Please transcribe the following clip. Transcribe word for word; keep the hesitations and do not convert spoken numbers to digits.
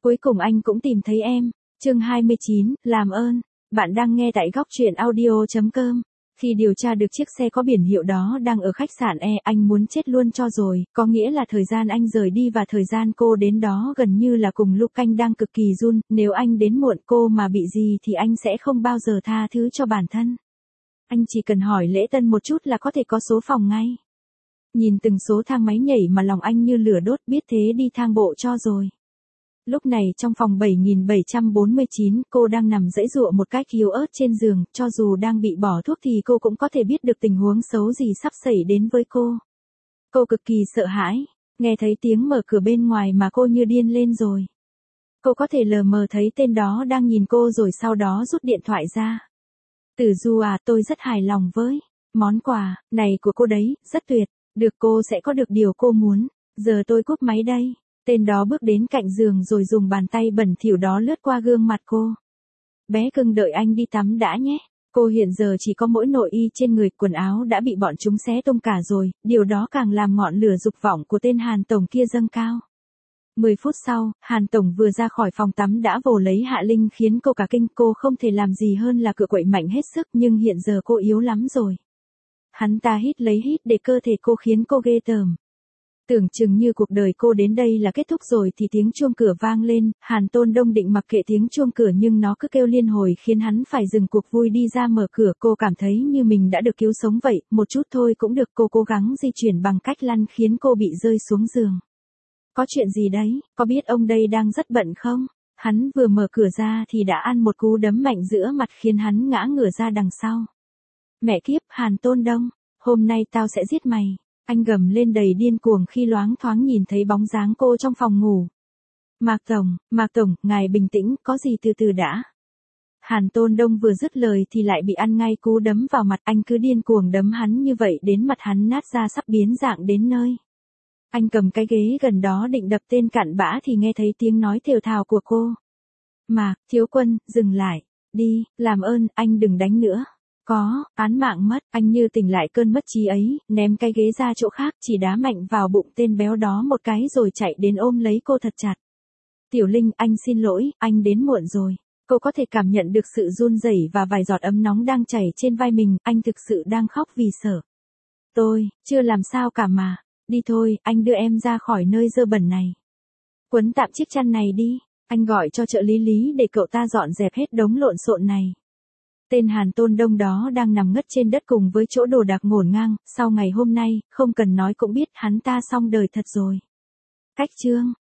Cuối cùng anh cũng tìm thấy em. Chương hai mươi chín, làm ơn. Bạn đang nghe tại góc truyện audio chấm com. Khi điều tra được chiếc xe có biển hiệu đó đang ở khách sạn E, anh muốn chết luôn cho rồi, có nghĩa là thời gian anh rời đi và thời gian cô đến đó gần như là cùng lúc. Anh đang cực kỳ run, nếu anh đến muộn cô mà bị gì thì anh sẽ không bao giờ tha thứ cho bản thân. Anh chỉ cần hỏi Lễ Tân một chút là có thể có số phòng ngay. Nhìn từng số thang máy nhảy mà lòng anh như lửa đốt, biết thế đi thang bộ cho rồi. Lúc này trong phòng bảy nghìn bảy trăm bốn mươi chín, cô đang nằm giãy giụa một cách yếu ớt trên giường, cho dù đang bị bỏ thuốc thì cô cũng có thể biết được tình huống xấu gì sắp xảy đến với cô. Cô cực kỳ sợ hãi, nghe thấy tiếng mở cửa bên ngoài mà cô như điên lên rồi. Cô có thể lờ mờ thấy tên đó đang nhìn cô rồi sau đó rút điện thoại ra. Tử Du à, tôi rất hài lòng với món quà này của cô đấy, rất tuyệt, được cô sẽ có được điều cô muốn, giờ tôi cúp máy đây. Tên đó bước đến cạnh giường rồi dùng bàn tay bẩn thỉu đó lướt qua gương mặt cô. Bé cưng đợi anh đi tắm đã nhé. Cô hiện giờ chỉ có mỗi nội y trên người, quần áo đã bị bọn chúng xé tung cả rồi, điều đó càng làm ngọn lửa dục vọng của tên Hàn Tổng kia dâng cao. Mười phút sau, Hàn Tổng vừa ra khỏi phòng tắm đã vồ lấy Hạ Linh khiến cô cả kinh. Cô không thể làm gì hơn là cựa quậy mạnh hết sức, nhưng hiện giờ cô yếu lắm rồi. Hắn ta hít lấy hít để cơ thể cô khiến cô ghê tởm. Tưởng chừng như cuộc đời cô đến đây là kết thúc rồi thì tiếng chuông cửa vang lên. Hàn Tôn Đông định mặc kệ tiếng chuông cửa nhưng nó cứ kêu liên hồi khiến hắn phải dừng cuộc vui đi ra mở cửa. Cô cảm thấy như mình đã được cứu sống vậy, một chút thôi cũng được. Cô cố gắng di chuyển bằng cách lăn khiến cô bị rơi xuống giường. Có chuyện gì đấy, có biết ông đây đang rất bận không? Hắn vừa mở cửa ra thì đã ăn một cú đấm mạnh giữa mặt khiến hắn ngã ngửa ra đằng sau. Mẹ kiếp, Hàn Tôn Đông, hôm nay tao sẽ giết mày. Anh gầm lên đầy điên cuồng khi loáng thoáng nhìn thấy bóng dáng cô trong phòng ngủ. Mạc Tổng, Mạc Tổng, ngài bình tĩnh, có gì từ từ đã. Hàn Tôn Đông vừa dứt lời thì lại bị ăn ngay cú đấm vào mặt. Anh cứ điên cuồng đấm hắn như vậy đến mặt hắn nát ra sắp biến dạng đến nơi. Anh cầm cái ghế gần đó định đập tên cặn bã thì nghe thấy tiếng nói thều thào của cô. Mạc, thiếu quân, dừng lại. Đi, làm ơn, anh đừng đánh nữa. Có, án mạng mất. Anh như tỉnh lại cơn mất trí ấy, ném cái ghế ra chỗ khác, chỉ đá mạnh vào bụng tên béo đó một cái rồi chạy đến ôm lấy cô thật chặt. Tiểu Linh, anh xin lỗi, anh đến muộn rồi. Cô có thể cảm nhận được sự run rẩy và vài giọt ấm nóng đang chảy trên vai mình. Anh thực sự đang khóc vì sợ. Tôi, chưa làm sao cả mà. Đi thôi, anh đưa em ra khỏi nơi dơ bẩn này. Quấn tạm chiếc chăn này đi. Anh gọi cho trợ lý Lý để cậu ta dọn dẹp hết đống lộn xộn này. Tên Hàn Tôn Đông đó đang nằm ngất trên đất cùng với chỗ đồ đạc ngổn ngang. Sau ngày hôm nay, không cần nói cũng biết hắn ta xong đời thật rồi. Cách chương